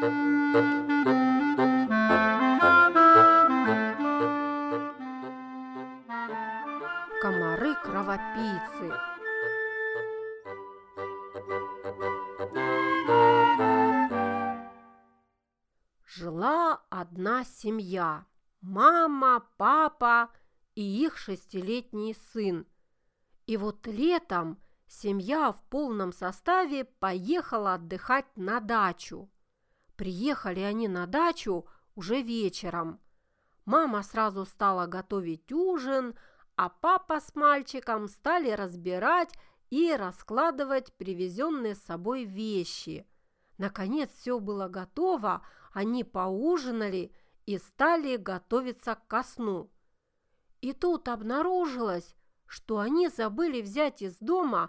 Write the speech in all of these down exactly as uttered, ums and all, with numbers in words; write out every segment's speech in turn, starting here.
Комары-кровопийцы. Жила одна семья: мама, папа и их шестилетний сын. И вот летом семья в полном составе поехала отдыхать на дачу. Приехали они на дачу уже вечером. Мама сразу стала готовить ужин, а папа с мальчиком стали разбирать и раскладывать привезенные с собой вещи. Наконец все было готово, они поужинали и стали готовиться ко сну. И тут обнаружилось, что они забыли взять из дома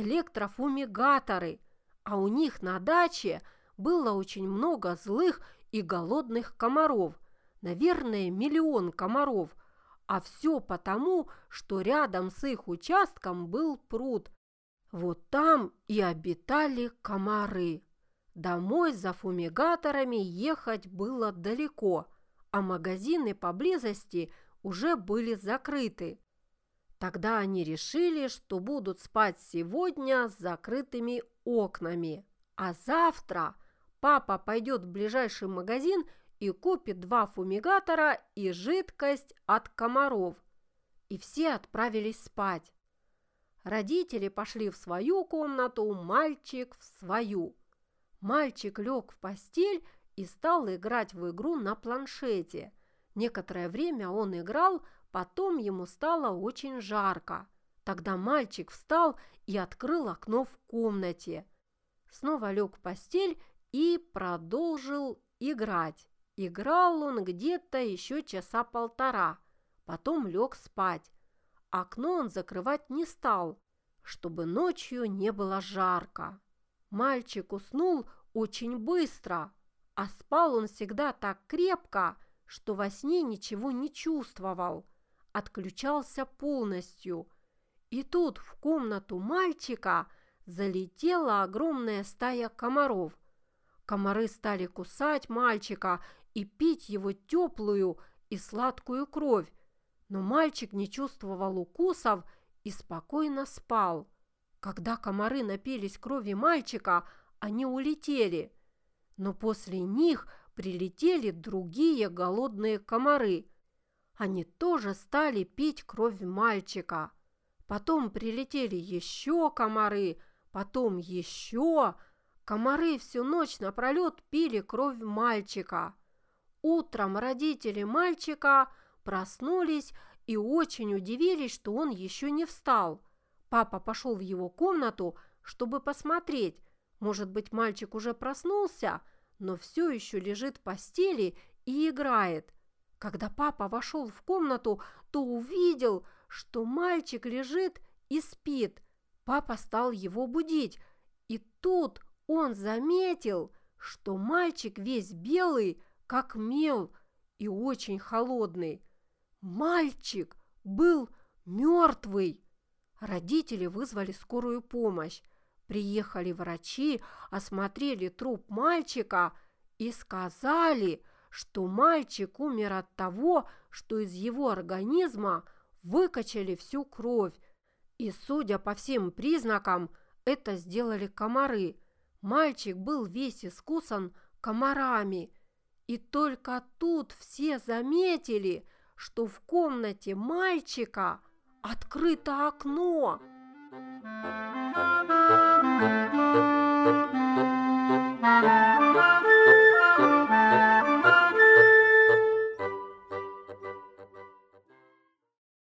электрофумигаторы, а у них на даче было очень много злых и голодных комаров, наверное, миллион комаров, а все потому, что рядом с их участком был пруд. Вот там и обитали комары. Домой за фумигаторами ехать было далеко, а магазины поблизости уже были закрыты. Тогда они решили, что будут спать сегодня с закрытыми окнами, а завтра папа пойдет в ближайший магазин и купит два фумигатора и жидкость от комаров. И все отправились спать. Родители пошли в свою комнату, мальчик в свою. Мальчик лег в постель и стал играть в игру на планшете. Некоторое время он играл, потом ему стало очень жарко. Тогда мальчик встал и открыл окно в комнате. Снова лег в постель и продолжил играть. Играл он где-то еще часа полтора, потом лег спать. Окно он закрывать не стал, чтобы ночью не было жарко. Мальчик уснул очень быстро, а спал он всегда так крепко, что во сне ничего не чувствовал, отключался полностью. И тут в комнату мальчика залетела огромная стая комаров. Комары стали кусать мальчика и пить его теплую и сладкую кровь, но мальчик не чувствовал укусов и спокойно спал. Когда комары напились крови мальчика, они улетели, но после них прилетели другие голодные комары. Они тоже стали пить кровь мальчика. Потом прилетели еще комары, потом еще. Комары всю ночь напролет пили кровь мальчика. Утром родители мальчика проснулись и очень удивились, что он еще не встал. Папа пошел в его комнату, чтобы посмотреть. Может быть, мальчик уже проснулся, но все еще лежит в постели и играет. Когда папа вошел в комнату, то увидел, что мальчик лежит и спит. Папа стал его будить, и тут он заметил, что мальчик весь белый, как мел, и очень холодный. Мальчик был мертвый. Родители вызвали скорую помощь. Приехали врачи, осмотрели труп мальчика и сказали, что мальчик умер от того, что из его организма выкачали всю кровь. И, судя по всем признакам, это сделали комары. Мальчик был весь искусан комарами. И только тут все заметили, что в комнате мальчика открыто окно.